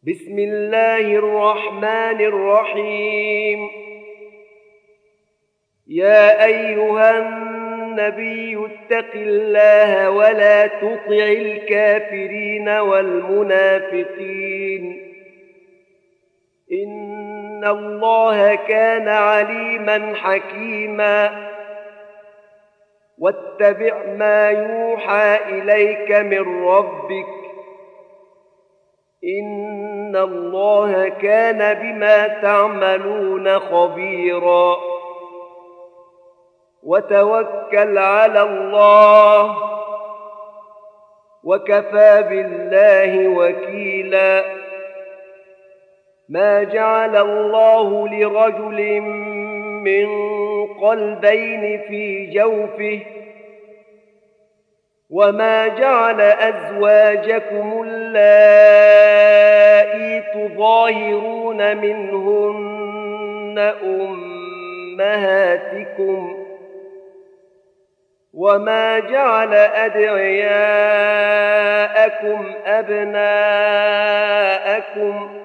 بسم الله الرحمن الرحيم. يا أيها النبي اتق الله ولا تطع الكافرين والمنافقين، إن الله كان عليما حكيما. واتبع ما يوحى إليك من ربك، إن الله كان بما تعملون خبيرا. وتوكل على الله، وكفى بالله وكيلا. ما جعل الله لرجل من قلبين في جوفه، وما جعل أزواجكم اللائي تظاهرون منهن أمهاتكم، وما جعل أدعياءكم أبناءكم،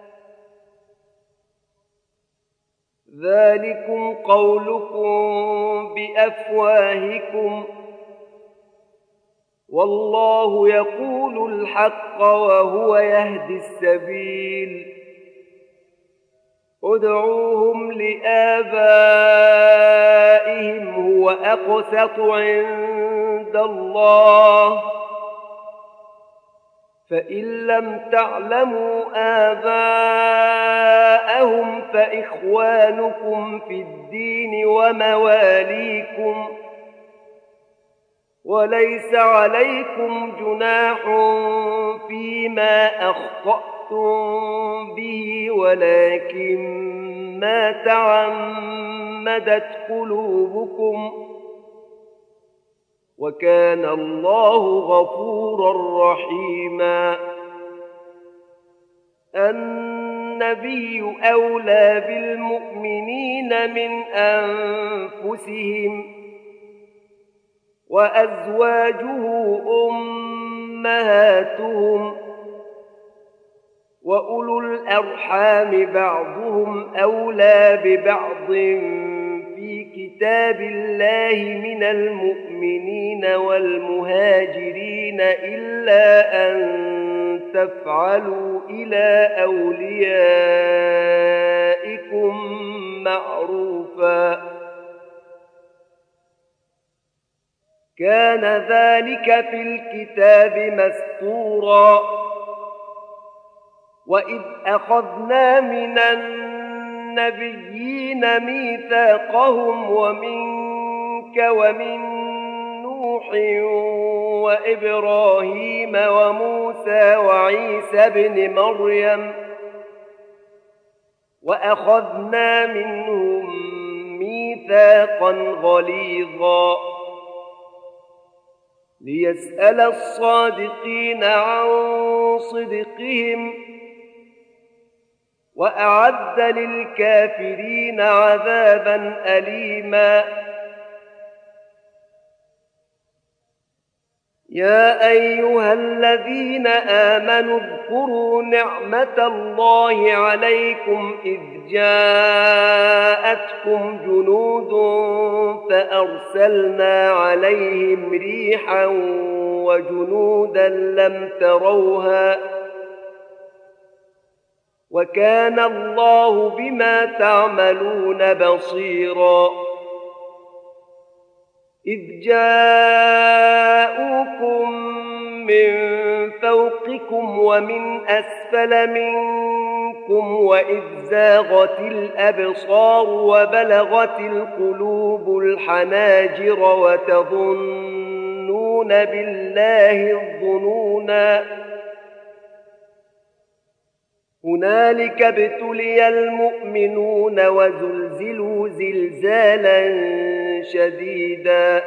ذلكم قولكم بأفواهكم، والله يقول الحق وهو يهدي السبيل. ادعوهم لآبائهم هو أقسط عند الله، فإن لم تعلموا آباءهم فإخوانكم في الدين ومواليكم، وليس عليكم جناح فيما أخطأتم به، ولكن ما تعمدت قلوبكم، وكان الله غفورا رحيما. النبي أولى بالمؤمنين من أنفسهم، وأزواجه أمهاتهم، وأولو الأرحام بعضهم أولى ببعض في كتاب الله من المؤمنين والمهاجرين، إلا أن تفعلوا إلى أوليائكم معروفا، كان ذلك في الكتاب مسطورا. وإذ أخذنا من النبيين ميثاقهم ومنك ومن نوح وإبراهيم وموسى وعيسى بن مريم، وأخذنا منهم ميثاقا غليظا، ليسأل الصادقين عن صدقهم، وأعد للكافرين عذابا أليما. يا أيها الذين آمنوا اذكروا نعمة الله عليكم إذ جاءتكم جنود فأرسلنا عليهم ريحا وجنودا لم تروها، وكان الله بما تعملون بصيرا. إذ جاءوكم من فوقكم ومن أسفل منكم، وإذ زاغت الأبصار وبلغت القلوب الحناجر وتظنون بالله الظنونا. هنالك ابتلي المؤمنون وزلزلوا زلزالا شديدا.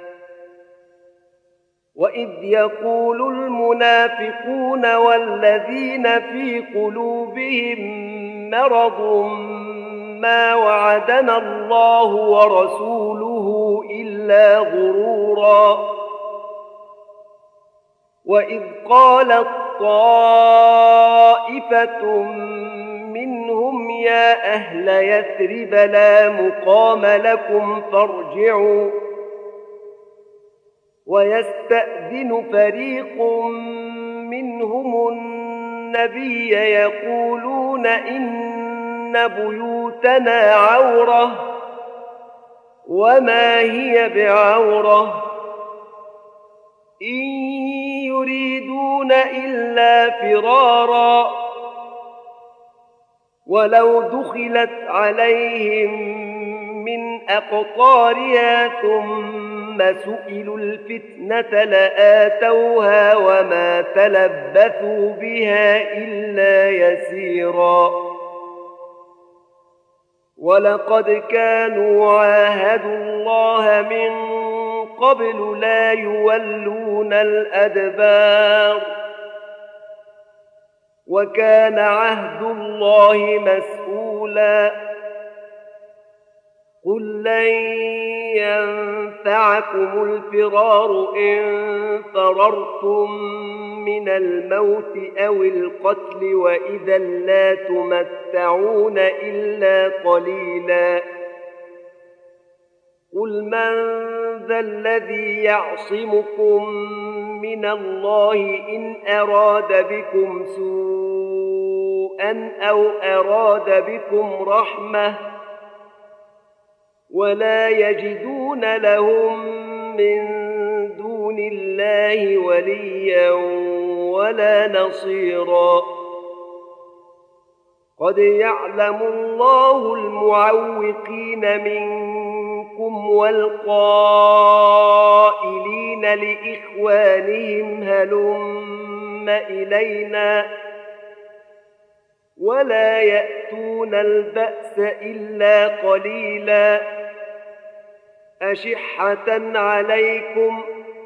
وإذ يقول المنافقون والذين في قلوبهم مرض ما وعدنا الله ورسوله إلا غرورا. وإذ قالت طائفة طائفة منهم يا أهل يثرب لا مقام لكم فارجعوا ويستأذن فريق منهم النبي يقولون إن بيوتنا عورة وما هي بعورة إن يريدون إلا فرارا ولو دخلت عليهم من أقطارها ثم سئلوا الفتنة لآتوها وما تلبثوا بها إلا يسيرا ولقد كانوا عاهدوا الله من قبل لا يولون الأدبار وكان عهد الله مسؤولا قل لن ينفعكم الفرار إن فررتم من الموت أو القتل وإذا لا تمتعون إلا قليلا قل من ذا الذي يعصمكم من الله إن أراد بكم سوءا أو أراد بكم رحمة ولا يجدون لهم من دون الله وليا ولا نصيرا قد يعلم الله المعوقين منكم والقائلين لإخوانهم هلم إلينا ولا يأتون البأس إلا قليلا أشحة عليكم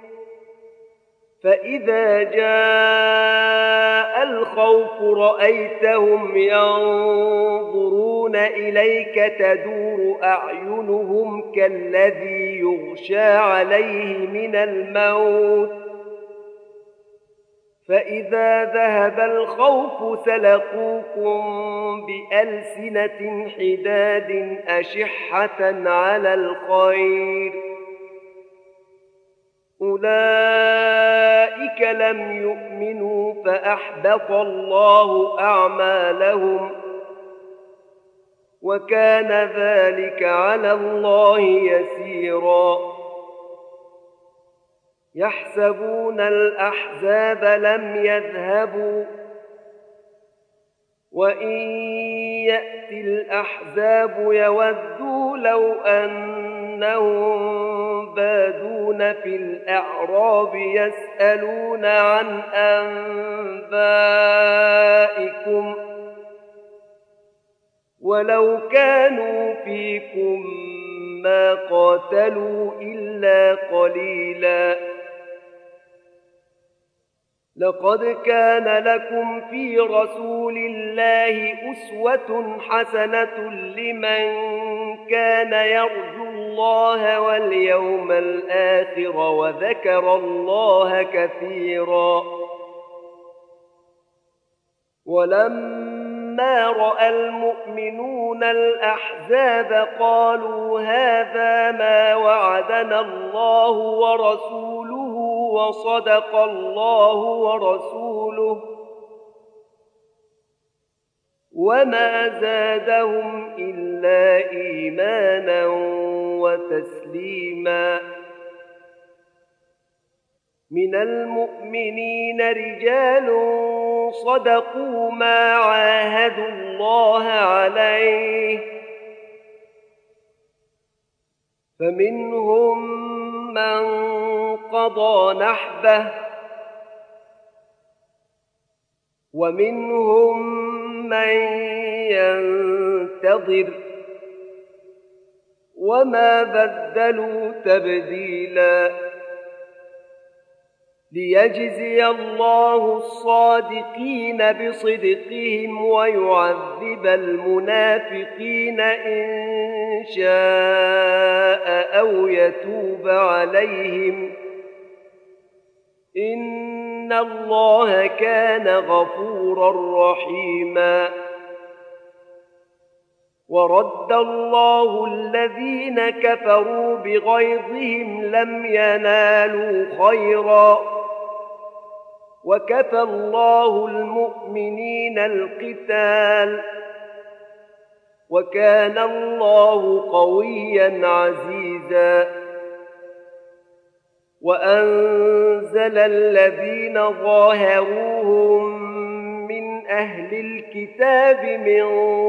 فإذا جاء الخوف رأيتهم ينظرون إليك تدور أعينهم كالذي يغشى عليه من الموت فإذا ذهب الخوف سلقوكم بألسنة حداد أشحة على الخير أولئك لم يؤمنوا فأحبط الله أعمالهم وكان ذلك على الله يسيرا يحسبون الأحزاب لم يذهبوا وإن يأتي الأحزاب يودوا لو أنهم بادون في الأعراب يسألون عن أنبائكم ولو كانوا فيكم ما قاتلوا إلا قليلا لقد كان لكم في رسول الله أسوة حسنة لمن كان يرجو الله واليوم الآخر وذكر الله كثيرا ولما رأى المؤمنون الأحزاب قالوا هذا ما وعدنا الله ورسوله وصدق الله ورسوله وما زادهم إلا إيمانا وتسليما من المؤمنين رجال صدقوا ما عاهدوا الله عليه فمنهم من قضى نحبه ومنهم من ينتظر وما بدلوا تبديلا ليجزي الله الصادقين بصدقهم ويعذب المنافقين إن شاء أو يتوب عليهم إن إن الله كان غفورا رحيما. ورد الله الذين كفروا بغيظهم لم ينالوا خيرا وكفى الله المؤمنين القتال وكان الله قويا عزيزا. وأنزل الذين ظاهروهم من أهل الكتاب من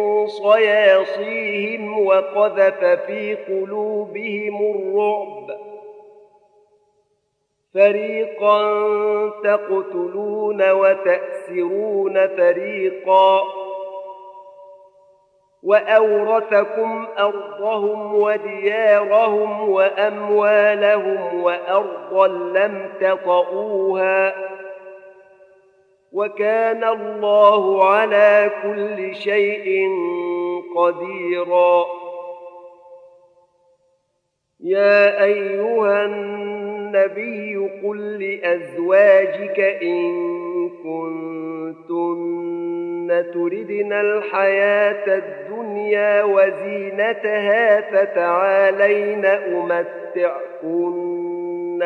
صياصيهم وقذف في قلوبهم الرعب فريقا تقتلون وتأسرون فريقا وأورثكم أرضهم وديارهم وأموالهم وأرضا لم تطئوها وكان الله على كل شيء قديرا. يا أيها النبي قل لأزواجك إن كنتن تردن الحياة الدنيا وزينتها فتعالين أمتعكن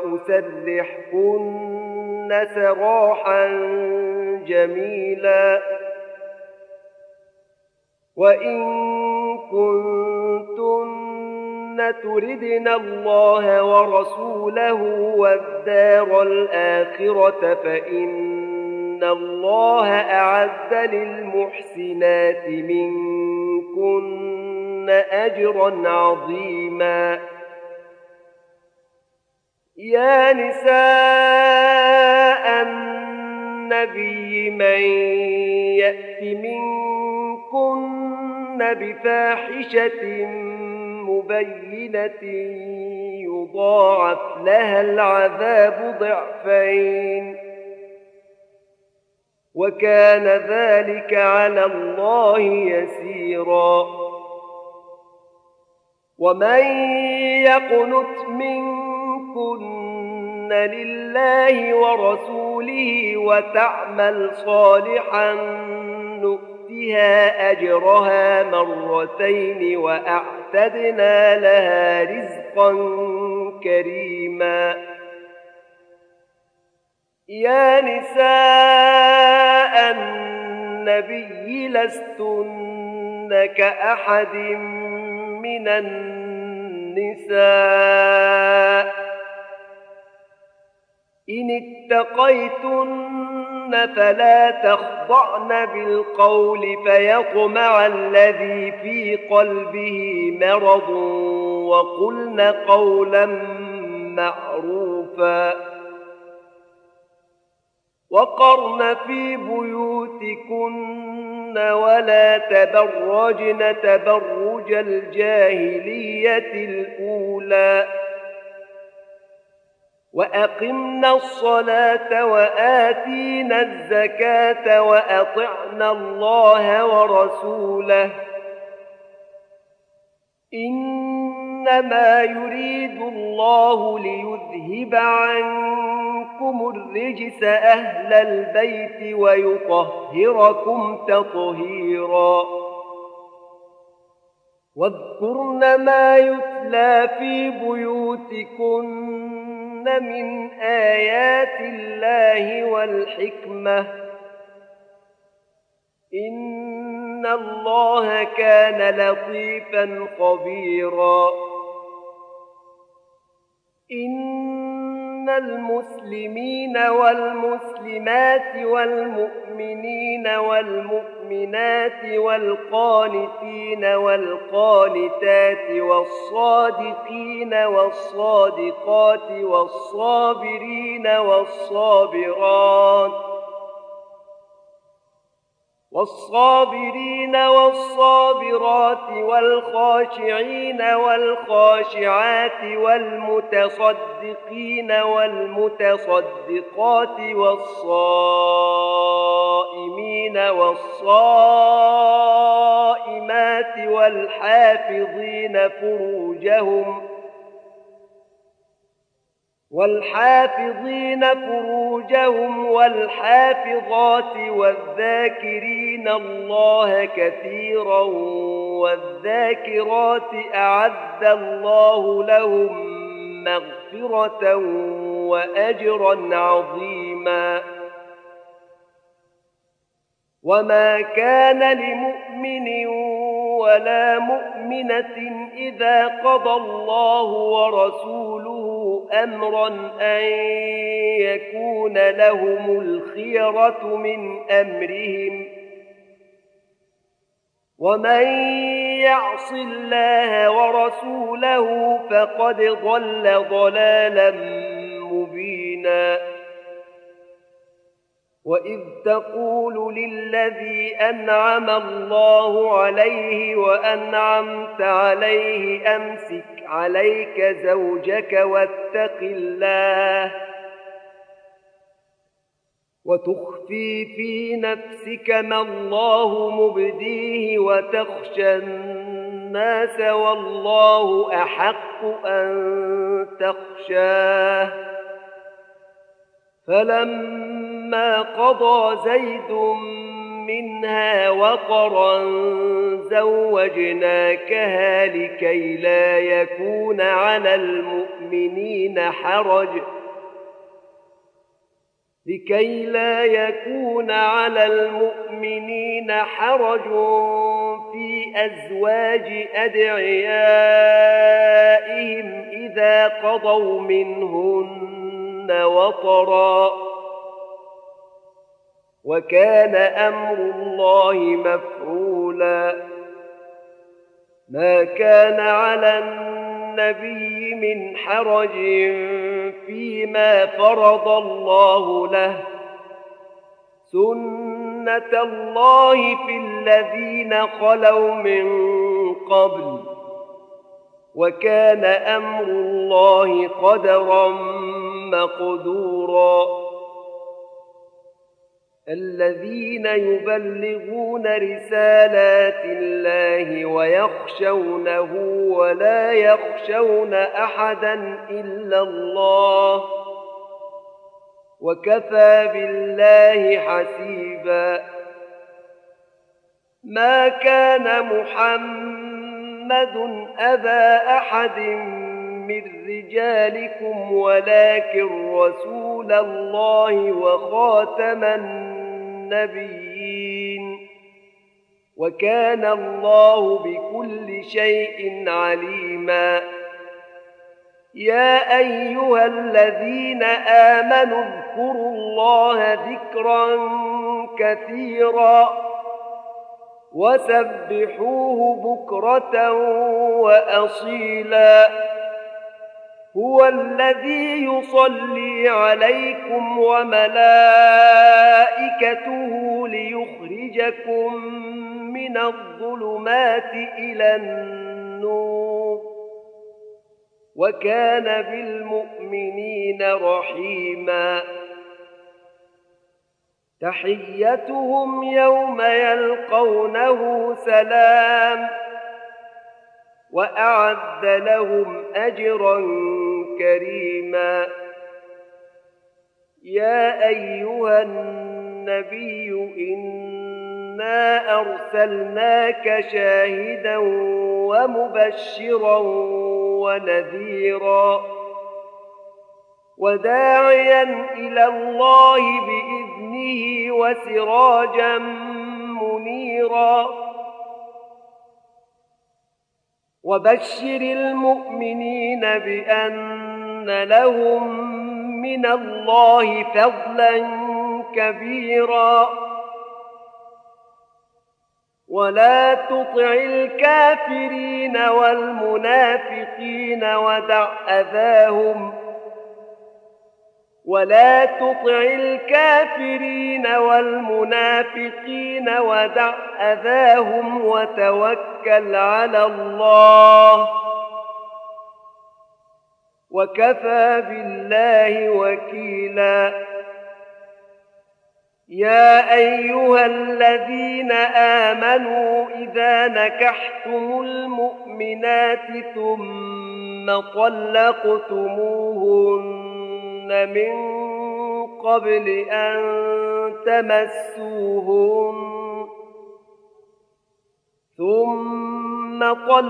وأسرحكن سراحا جميلا. وإن كنتن تردن الله ورسوله والدار الآخرة فإن الله أعد للمحسنات منكن أجرا عظيما. يا نساء النبي من يأت منكن بفاحشة مبينة يضاعف لها العذاب ضعفين وكان ذلك على الله يسيرا. ومن يقنت منكن لله ورسوله وتعمل صالحا نؤتها أجرها مرتين وأعتدنا لها رزقا كريما. يا نساء النبي لستن كأحد من النساء إن اتقيتن فلا تخضعن بالقول فيطمع الذي في قلبه مرض وقلن قولا معروفا. وقرن في بيوتكن ولا تبرجن تبرج الجاهلية الأولى وأقمنا الصلاة وآتينا الزكاة وأطعنا الله ورسوله إنما يريد الله ليذهب عنكم الرجس أهل البيت ويطهركم تطهيرا. واذكرن ما يتلى في بيوتكن من آيات الله والحكمة إن الله كان لطيفا خبيرا. إن المسلمين والمسلمات والمؤمنين والمؤمنات والقانتين والقانتات والصادقين والصادقات والصابرين والصابرات والخاشعين والخاشعات والمتصدقين والمتصدقات والصائمين والصائمات والحافظين فروجهم والحافظات والذاكرين الله كثيرا والذاكرات أعد الله لهم مغفرة وأجرا عظيما. وما كان لمؤمن ولا مؤمنة إذا قضى الله ورسوله أمرا أن يكون لهم الخيرة من أمرهم، ومن يعص الله ورسوله فقد ضل ضلالا مبينا. وإذ تقول للذي أنعم الله عليه وأنعمت عليه أمسك عليك زوجك واتق الله وتخفي في نفسك ما الله مبديه وتخشى الناس والله أحق أن تخشاه. فلما قضى زيد منها وطرا زوجناكها لكي لا يكون على المؤمنين حرج في أزواج أدعيائهم إذا قضوا منهن وطرا، وكان أمر الله مفعولا. ما كان على النبي من حرج فيما فرض الله له، سنة الله في الذين خلوا من قبل، وكان أمر الله قدرا مقدورا. الذين يبلغون رسالات الله ويخشونه ولا يخشون أحدا إلا الله، وكفى بالله حسيبا. ما كان محمد أبا أحد من رجالكم ولكن رسول الله وخاتم النبيين، وكان الله بكل شيء عليما. يا أيها الذين آمنوا اذكروا الله ذكرا كثيرا وسبحوه بكرة وأصيلا. هو الذي يصلي عليكم وملائكته ليخرجكم من الظلمات إلى النور، وكان بالمؤمنين رحيما. تحيتهم يوم يلقونه سلام، وأعد لهم أجرا كريما. يا أيها النبي إنا أرسلناك شاهدا ومبشرا ونذيرا وداعيا إلى الله بإذنه وسراجا منيرا. وبشر المؤمنين بأن لهم من الله فضلا كبيرا. ولا تطع الكافرين والمنافقين ودع أذاهم وتوكل على الله، وكفى بالله وكيلا. يا أيها الذين آمنوا إذا نكحتم المؤمنات ثم طلقتموهن من قبل أن تمسوهن ثم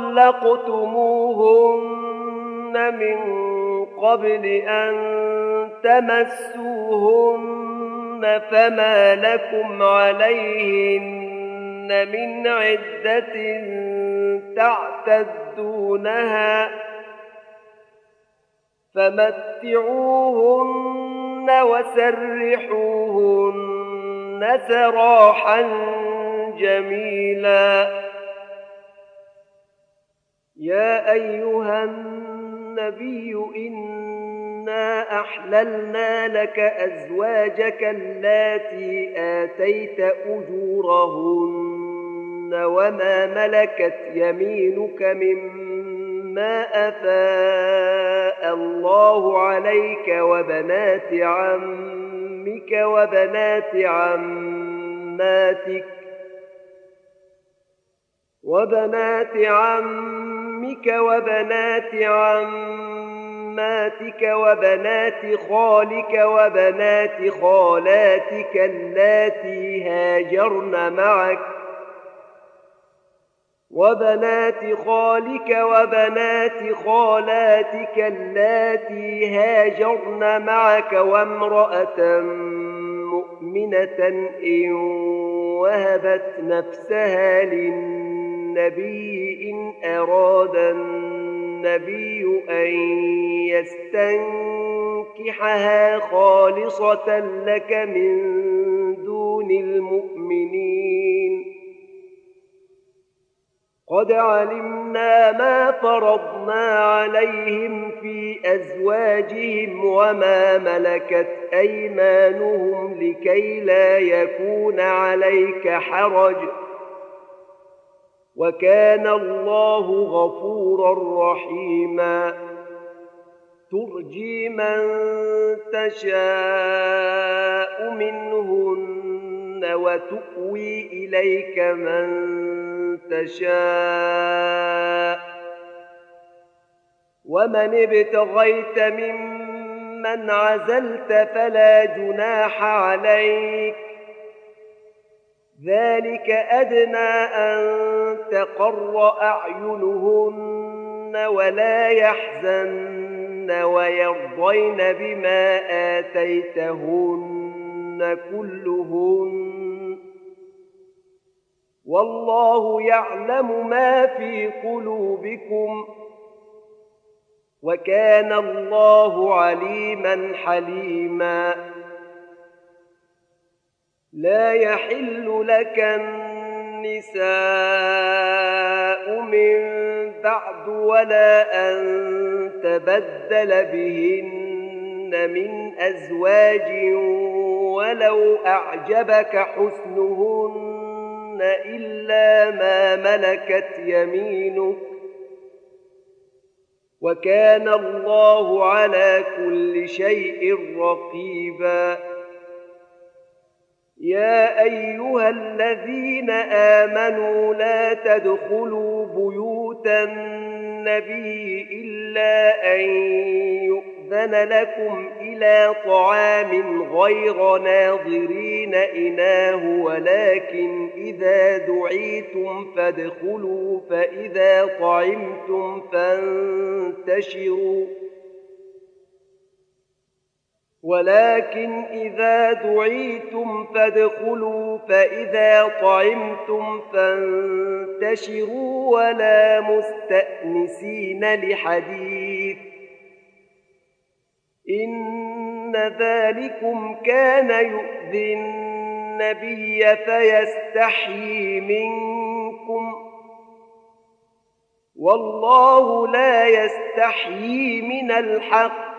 طلقتموهن من قبل أن تمسوهن فما لكم عليهن من عدة تعتدونها فمتعوهن وسرحوهن سراحا جميلا. يا أيها النبي إنا أحللنا لك أزواجك اللاتي آتيت أجورهن وما ملكت يمينك مما أفاء الله عليك وبنات عمك وبنات عماتك وبنات وبنات خالك وبنات خالاتك اللاتي هاجرن معك وبنات خالك وبنات خالاتك اللاتي هاجرن معك وامرأة مؤمنة إن وهبت نفسها للنبي إن أراد النبي أن يستنكحها خالصة لك من دون المؤمنين. قد علمنا ما فرضنا عليهم في أزواجهم وما ملكت أيمانهم لكي لا يكون عليك حرج وكان الله غفورا رحيما. ترجي من تشاء منهن وتؤوي إليك من تشاء ومن ابتغيت ممن عزلت فلا جناح عليك ذلك أدنى أن تقر أعينهن ولا يحزن ويرضين بما آتيتهن كلهن والله يعلم ما في قلوبكم وكان الله عليما حليما. لا يحل لك النساء من بعد ولا أن تبدل بهن من أزواج ولو أعجبك حسنهن إلا ما ملكت يمينك وكان الله على كل شيء رقيبا. يا أيها الذين آمنوا لا تدخلوا بيوت النبي إلا أن يؤذن لكم إلى طعام غير ناظرين إناه ولكن إذا دعيتم فادخلوا فإذا طعمتم فانتشروا ولا مستأنسين لحديث إن ذلكم كان يؤذي النبي فيستحيي منكم والله لا يستحيي من الحق.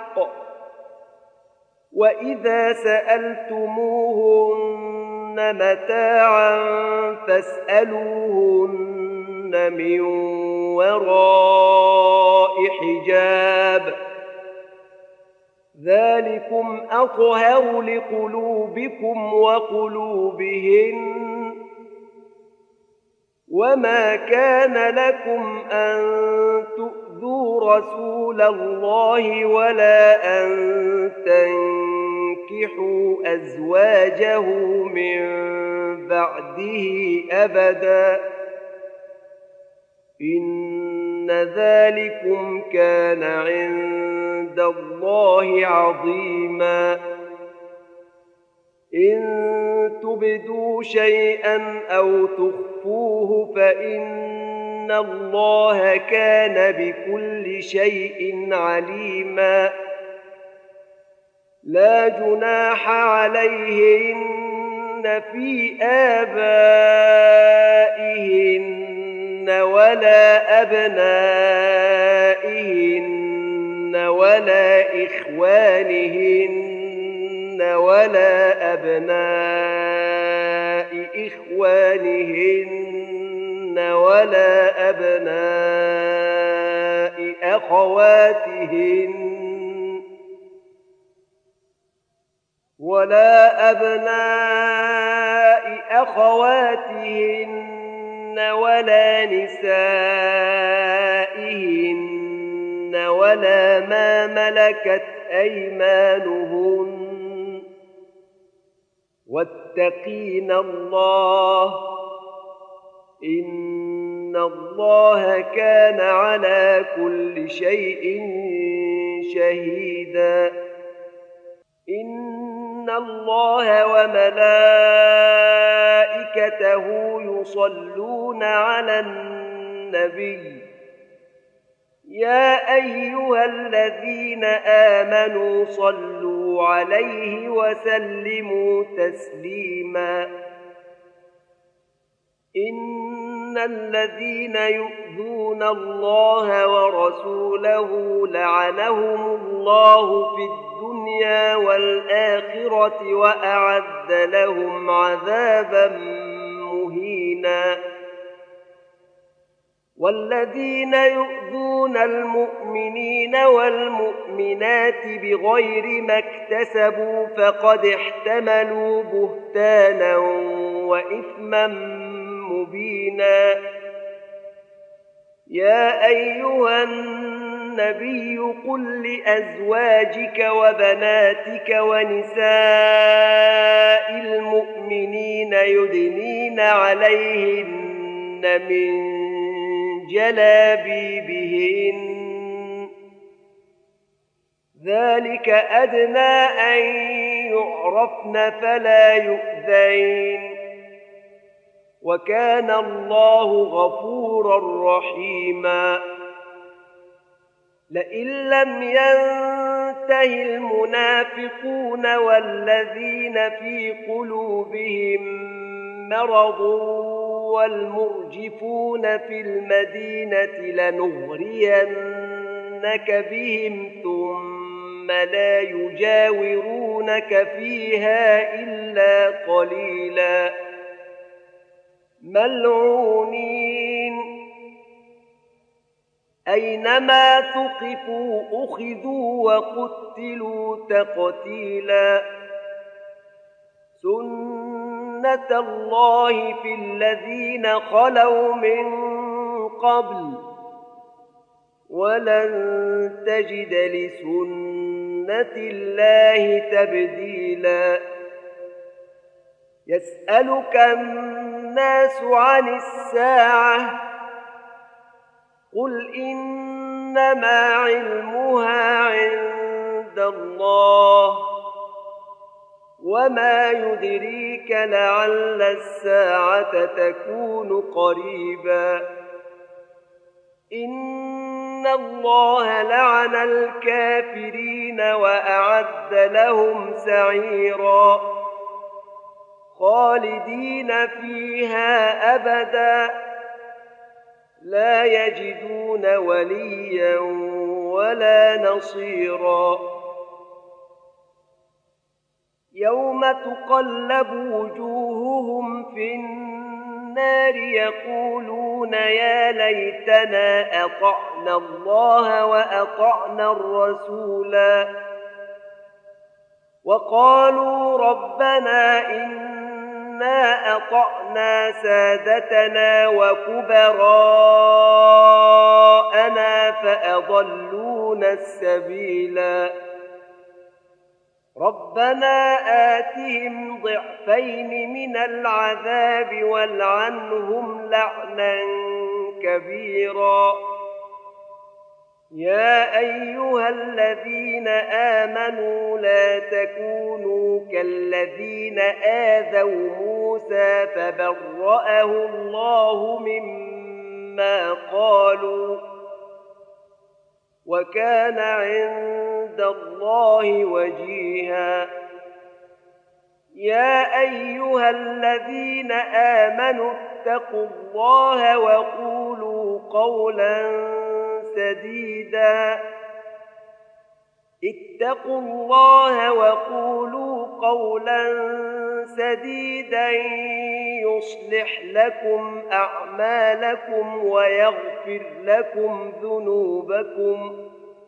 وإذا سألتموهن متاعا فاسألوهن من وراء حجاب ذلكم أطهر لقلوبكم وقلوبهن وما كان لكم أن تؤذوا رسول الله ولا أن تنكحوا أزواجه من بعده أبدا إن ذلكم كان عند الله عظيما إن تبدوا شيئا أو تخفوه فإن الله كان بكل شيء عليما لا جناح عليهن في آبائهن ولا أبنائهن ولا إخوانهن ولا أبناء إخوانهن ولا أبناء أخواتهن ولا نسائهن ولا ما ملكت أيمانهن واتقين الله إن الله كان على كل شيء شهيدا إن الله وملائكته يصلون على النبي يا أيها الذين آمنوا صلوا عليه وسلموا تسليما إن الذين يؤذون الله ورسوله لعنهم الله في الدنيا والآخرة وأعد لهم عذابا مهينا والذين يؤذون المؤمنين والمؤمنات بغير ما اكتسبوا فقد احتملوا بهتانا وإثما مبينا يا أيها النبي قل لأزواجك وبناتك ونساء المؤمنين يدنين عليهن من جلابيبهن ذلك أدنى أن يعرفن فلا يؤذين وكان الله غفورا رحيما لئن لم ينته المنافقون والذين في قلوبهم مرض والمرجفون في المدينة لنغرينك بهم ثم لا يجاورونك فيها إلا قليلا ملعونين أينما ثقفوا أخذوا وقتلوا تقتيلا سنة الله في الذين خلوا من قبل ولن تجد لسنة الله تبديلا يسألك الناس عن الساعة قل إنما علمها عند الله وما يدريك لعل الساعة تكون قريبا إن الله لعن الكافرين وأعد لهم سعيرا خالدين فيها أبدا لا يجدون وليا ولا نصيرا يوم تقلب وجوههم في النار يقولون يا ليتنا أطعنا الله وأطعنا الرسولا وقالوا ربنا إننا إنا أطعنا سادتنا وكبراءنا فأضلونا السبيلا ربنا آتهم ضعفين من العذاب والعنهم لعنا كبيرا يا أيها الذين آمنوا لا تكونوا كالذين آذوا موسى فبرأه الله مما قالوا وكان عند الله وجيها يا أيها الذين آمنوا اتقوا الله وقولوا قولا سديدا اتقوا الله وقولوا قولا سديدا يصلح لكم أعمالكم ويغفر لكم ذنوبكم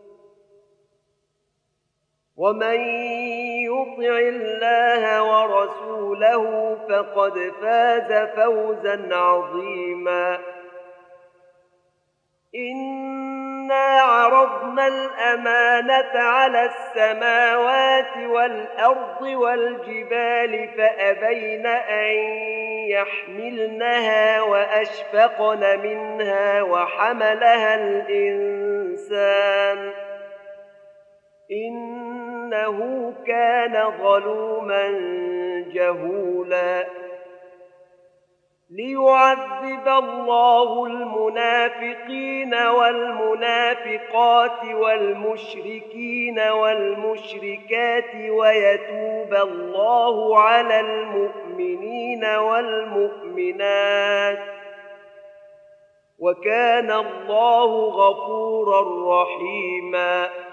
ومن يطع الله ورسوله فقد فاز فوزا عظيما إنا عرضنا الأمانة على السماوات والأرض والجبال فأبين أن يحملنها وأشفقن منها وحملها الإنسان إنه كان ظلوما جهولا ليعذب الله المنافقين والمنافقات والمشركين والمشركات ويتوب الله على المؤمنين والمؤمنات وكان الله غفورا رحيما